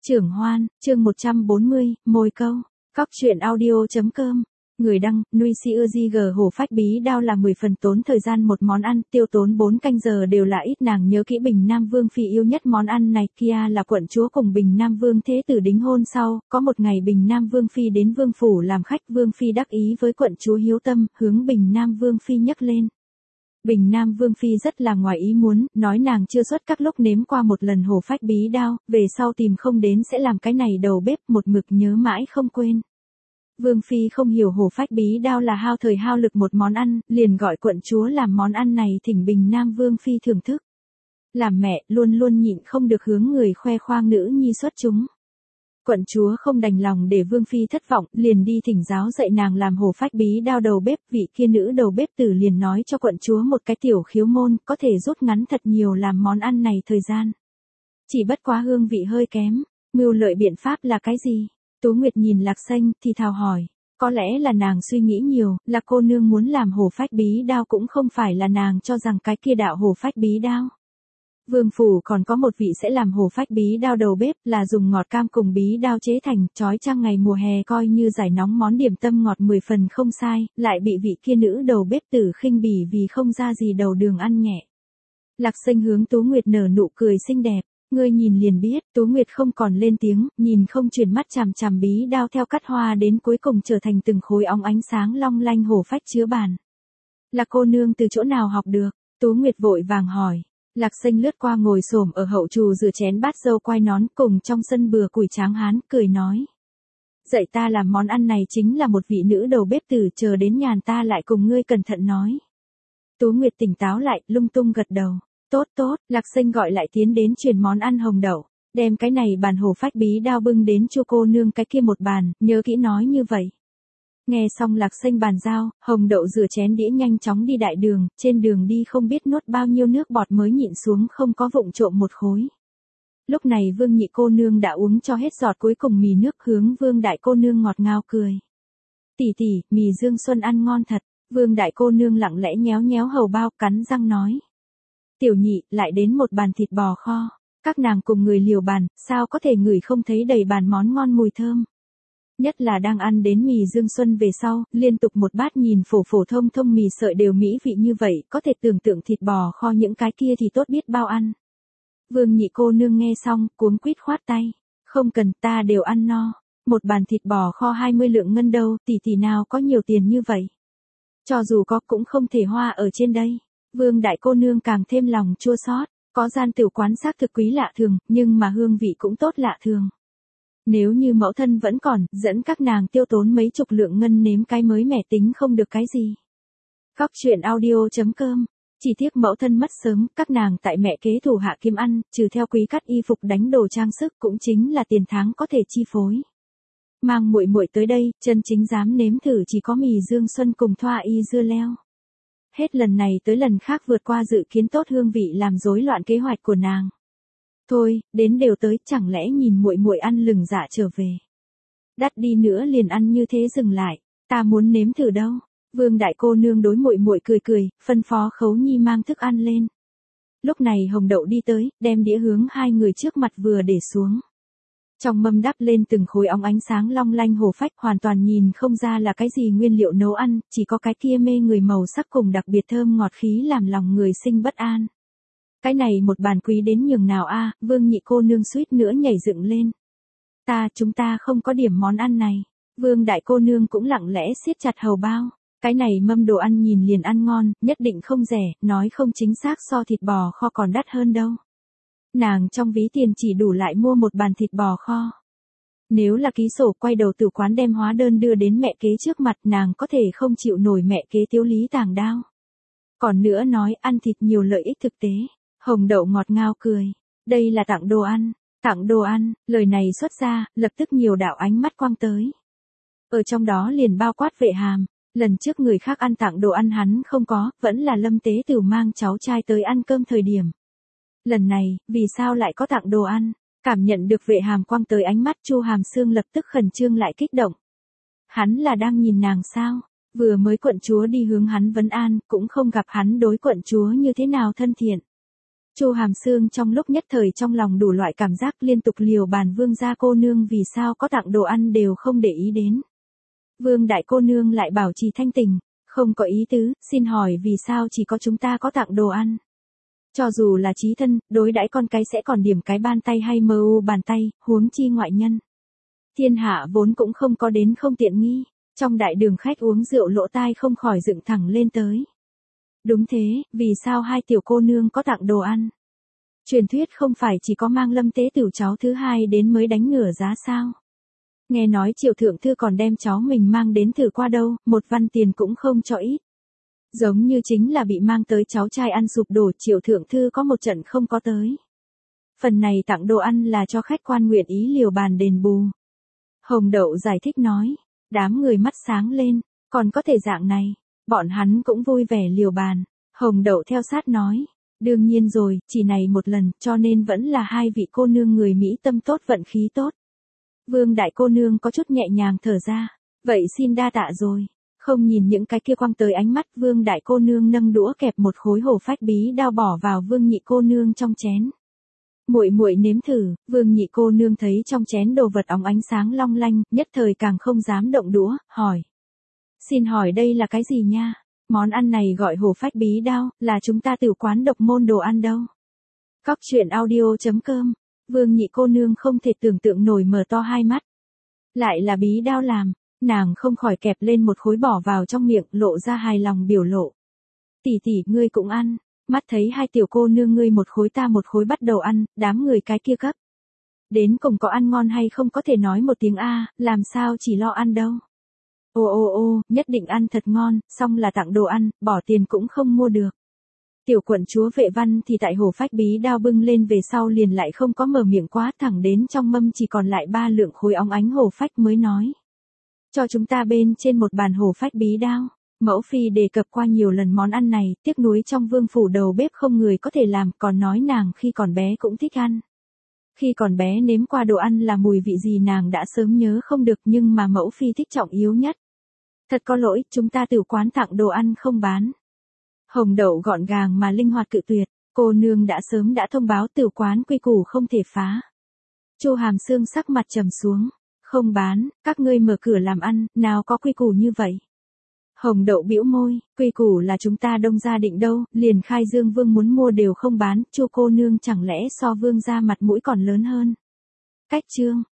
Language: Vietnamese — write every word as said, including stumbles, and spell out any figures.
Trưởng Hoan, chương một trăm bốn mươi, mồi câu. Cóc truyện audio.com. Người đăng, Nuôi Si G hổ phách bí đao là mười phần tốn thời gian một món ăn, tiêu tốn bốn canh giờ đều là ít. Nàng nhớ kỹ Bình Nam Vương Phi yêu nhất món ăn này. Kia là quận chúa cùng Bình Nam Vương Thế Tử đính hôn sau, có một ngày Bình Nam Vương Phi đến Vương Phủ làm khách. Vương Phi đắc ý với quận chúa hiếu tâm, hướng Bình Nam Vương Phi nhấc lên. Bình Nam Vương Phi rất là ngoài ý muốn, nói nàng chưa xuất các lúc nếm qua một lần hổ phách bí đao, về sau tìm không đến sẽ làm cái này đầu bếp, một mực nhớ mãi không quên. Vương Phi không hiểu hổ phách bí đao là hao thời hao lực một món ăn, liền gọi quận chúa làm món ăn này thỉnh Bình Nam Vương Phi thưởng thức. Làm mẹ, luôn luôn nhịn không được hướng người khoe khoang nữ nhi xuất chúng. Quận chúa không đành lòng để Vương Phi thất vọng, liền đi thỉnh giáo dạy nàng làm hổ phách bí đao đầu bếp. Vị kia nữ đầu bếp tử liền nói cho quận chúa một cái tiểu khiếu môn, có thể rút ngắn thật nhiều làm món ăn này thời gian. Chỉ bất quá hương vị hơi kém, mưu lợi biện pháp là cái gì? Tú Nguyệt nhìn Lạc Xanh thì thào hỏi, có lẽ là nàng suy nghĩ nhiều, là cô nương muốn làm hổ phách bí đao cũng không phải là nàng cho rằng cái kia đạo hổ phách bí đao. Vương Phủ còn có một vị sẽ làm hổ phách bí đao đầu bếp, là dùng ngọt cam cùng bí đao chế thành, chói chang ngày mùa hè coi như giải nóng món điểm tâm ngọt mười phần không sai, lại bị vị kia nữ đầu bếp tử khinh bỉ vì không ra gì đầu đường ăn nhẹ. Lạc Xanh hướng Tú Nguyệt nở nụ cười xinh đẹp, ngươi nhìn liền biết. Tú Nguyệt không còn lên tiếng, nhìn không chuyển mắt chằm chằm bí đao theo cắt hoa đến cuối cùng trở thành từng khối óng ánh sáng long lanh hổ phách chứa bàn. Là cô nương từ chỗ nào học được? Tú Nguyệt vội vàng hỏi. Lạc Xanh lướt qua ngồi xổm ở hậu trù rửa chén bát dâu quai nón cùng trong sân bừa củi tráng hán, cười nói. Dạy ta làm món ăn này chính là một vị nữ đầu bếp tử, chờ đến nhàn ta lại cùng ngươi cẩn thận nói. Tú Nguyệt tỉnh táo lại, lung tung gật đầu. Tốt tốt, Lạc Xanh gọi lại tiến đến truyền món ăn hồng đậu, đem cái này bàn hổ phách bí đao bưng đến cho cô nương cái kia một bàn, nhớ kỹ nói như vậy. Nghe xong Lạc Xanh bàn giao, hồng đậu rửa chén đĩa nhanh chóng đi đại đường, trên đường đi không biết nuốt bao nhiêu nước bọt mới nhịn xuống không có vụng trộm một khối. Lúc này Vương nhị cô nương đã uống cho hết giọt cuối cùng mì nước, hướng Vương đại cô nương ngọt ngào cười. Tỷ tỷ, mì Dương Xuân ăn ngon thật. Vương đại cô nương lặng lẽ nhéo nhéo hầu bao, cắn răng nói. Tiểu nhị, lại đến một bàn thịt bò kho. Các nàng cùng người liều bàn, sao có thể ngửi không thấy đầy bàn món ngon mùi thơm. Nhất là đang ăn đến mì Dương Xuân về sau, liên tục một bát nhìn phổ phổ thông thông mì sợi đều mỹ vị như vậy, có thể tưởng tượng thịt bò kho những cái kia thì tốt biết bao ăn. Vương nhị cô nương nghe xong, cuống quýt khoát tay. Không cần, ta đều ăn no. Một bàn thịt bò kho hai mươi lượng ngân đâu, tỷ tỷ nào có nhiều tiền như vậy. Cho dù có cũng không thể hoa ở trên đây. Vương đại cô nương càng thêm lòng chua xót, có gian tiểu quán xác thực quý lạ thường, nhưng mà hương vị cũng tốt lạ thường. Nếu như mẫu thân vẫn còn, dẫn các nàng tiêu tốn mấy chục lượng ngân nếm cái mới mẻ tính không được cái gì. Cóc truyện audio.com. Chỉ tiếc mẫu thân mất sớm, các nàng tại mẹ kế thủ hạ kiếm ăn, trừ theo quý cắt y phục đánh đồ trang sức cũng chính là tiền tháng có thể chi phối. Mang muội muội tới đây, chân chính dám nếm thử chỉ có mì Dương Xuân cùng thoa y dưa leo. Hết lần này tới lần khác vượt qua dự kiến tốt hương vị làm rối loạn kế hoạch của nàng. Thôi, đến đều tới, chẳng lẽ nhìn muội muội ăn lừng dạ trở về. Đắt đi nữa liền ăn như thế dừng lại, ta muốn nếm thử đâu. Vương đại cô nương đối muội muội cười cười, phân phó Khấu Nhi mang thức ăn lên. Lúc này hồng đậu đi tới, đem đĩa hướng hai người trước mặt vừa để xuống. Trong mâm đắp lên từng khối óng ánh sáng long lanh hổ phách, hoàn toàn nhìn không ra là cái gì nguyên liệu nấu ăn, chỉ có cái kia mê người màu sắc cùng đặc biệt thơm ngọt khí làm lòng người sinh bất an. Cái này một bàn quý đến nhường nào a? Vương nhị cô nương suýt nữa nhảy dựng lên. Ta, chúng ta không có điểm món ăn này. Vương đại cô nương cũng lặng lẽ siết chặt hầu bao. Cái này mâm đồ ăn nhìn liền ăn ngon, nhất định không rẻ, nói không chính xác so thịt bò kho còn đắt hơn đâu. Nàng trong ví tiền chỉ đủ lại mua một bàn thịt bò kho. Nếu là ký sổ quay đầu từ quán đem hóa đơn đưa đến mẹ kế trước mặt, nàng có thể không chịu nổi mẹ kế tiếu lý tàng đao. Còn nữa nói ăn thịt nhiều lợi ích thực tế. Hồng đậu ngọt ngào cười. Đây là tặng đồ ăn. Tặng đồ ăn, lời này xuất ra, lập tức nhiều đạo ánh mắt quang tới. Ở trong đó liền bao quát Vệ Hàm. Lần trước người khác ăn tặng đồ ăn hắn không có, vẫn là Lâm Tế Tử mang cháu trai tới ăn cơm thời điểm. Lần này, vì sao lại có tặng đồ ăn? Cảm nhận được Vệ Hàm quang tới ánh mắt, Chu Hàm Sương lập tức khẩn trương lại kích động. Hắn là đang nhìn nàng sao? Vừa mới quận chúa đi hướng hắn vấn an, cũng không gặp hắn đối quận chúa như thế nào thân thiện. Chu Hàm Sương trong lúc nhất thời trong lòng đủ loại cảm giác, liên tục liều bàn Vương gia cô nương vì sao có tặng đồ ăn đều không để ý đến. Vương đại cô nương lại bảo trì thanh tình, không có ý tứ, xin hỏi vì sao chỉ có chúng ta có tặng đồ ăn. Cho dù là chí thân, đối đãi con cái sẽ còn điểm cái ban tay hay mơ u bàn tay, huống chi ngoại nhân. Thiên hạ vốn cũng không có đến không tiện nghi, trong đại đường khách uống rượu lỗ tai không khỏi dựng thẳng lên tới. Đúng thế, vì sao hai tiểu cô nương có tặng đồ ăn? Truyền thuyết không phải chỉ có mang Lâm tế tiểu cháu thứ hai đến mới đánh ngửa giá sao? Nghe nói Triệu thượng thư còn đem cháu mình mang đến thử qua đâu, một văn tiền cũng không cho ít. Giống như chính là bị mang tới cháu trai ăn sụp đổ, Triệu thượng thư có một trận không có tới. Phần này tặng đồ ăn là cho khách quan nguyện ý liều bàn đền bù. Hồng Đậu giải thích nói, đám người mắt sáng lên, còn có thể dạng này, bọn hắn cũng vui vẻ liều bàn. Hồng Đậu theo sát nói, đương nhiên rồi, chỉ này một lần, cho nên vẫn là hai vị cô nương người Mỹ tâm tốt vận khí tốt. Vương đại cô nương có chút nhẹ nhàng thở ra, vậy xin đa tạ rồi. Không nhìn những cái kia quăng tới ánh mắt, Vương đại cô nương nâng đũa kẹp một khối hổ phách bí đao bỏ vào Vương nhị cô nương trong chén. Muội muội nếm thử. Vương nhị cô nương thấy trong chén đồ vật óng ánh sáng long lanh, nhất thời càng không dám động đũa, hỏi. Xin hỏi đây là cái gì nha? Món ăn này gọi hổ phách bí đao, là chúng ta tiểu quán độc môn đồ ăn đâu. Cóc truyện audio chấm com. Vương nhị cô nương không thể tưởng tượng nổi, mở to hai mắt. Lại là bí đao làm, nàng không khỏi kẹp lên một khối bỏ vào trong miệng, lộ ra hài lòng biểu lộ. Tỷ tỷ, ngươi cũng ăn. Mắt thấy hai tiểu cô nương ngươi một khối ta một khối bắt đầu ăn, đám người cái kia cấp. Đến cùng có ăn ngon hay không có thể nói một tiếng A, làm sao chỉ lo ăn đâu. Ô ô ô, nhất định ăn thật ngon, xong là tặng đồ ăn, bỏ tiền cũng không mua được. Tiểu quận chúa Vệ Văn thì tại hổ phách bí đao bưng lên về sau liền lại không có mở miệng quá, thẳng đến trong mâm chỉ còn lại ba lượng khối óng ánh hổ phách mới nói. Cho chúng ta bên trên một bàn hổ phách bí đao. Mẫu phi đề cập qua nhiều lần món ăn này, tiếc nuối trong vương phủ đầu bếp không người có thể làm, còn nói nàng khi còn bé cũng thích ăn. Khi còn bé nếm qua đồ ăn là mùi vị gì nàng đã sớm nhớ không được, nhưng mà mẫu phi thích trọng yếu nhất. Thật có lỗi, chúng ta tiểu quán tặng đồ ăn không bán. Hồng Đậu gọn gàng mà linh hoạt cự tuyệt, cô nương đã sớm đã thông báo tiểu quán quy củ không thể phá. Chu Hàm Sương sắc mặt trầm xuống, không bán, các ngươi mở cửa làm ăn, nào có quy củ như vậy. Hồng Đậu bĩu môi, quy củ là chúng ta Đông gia định đâu, liền Khai Dương Vương muốn mua đều không bán, Chu cô nương chẳng lẽ so Vương gia mặt mũi còn lớn hơn. Cách chương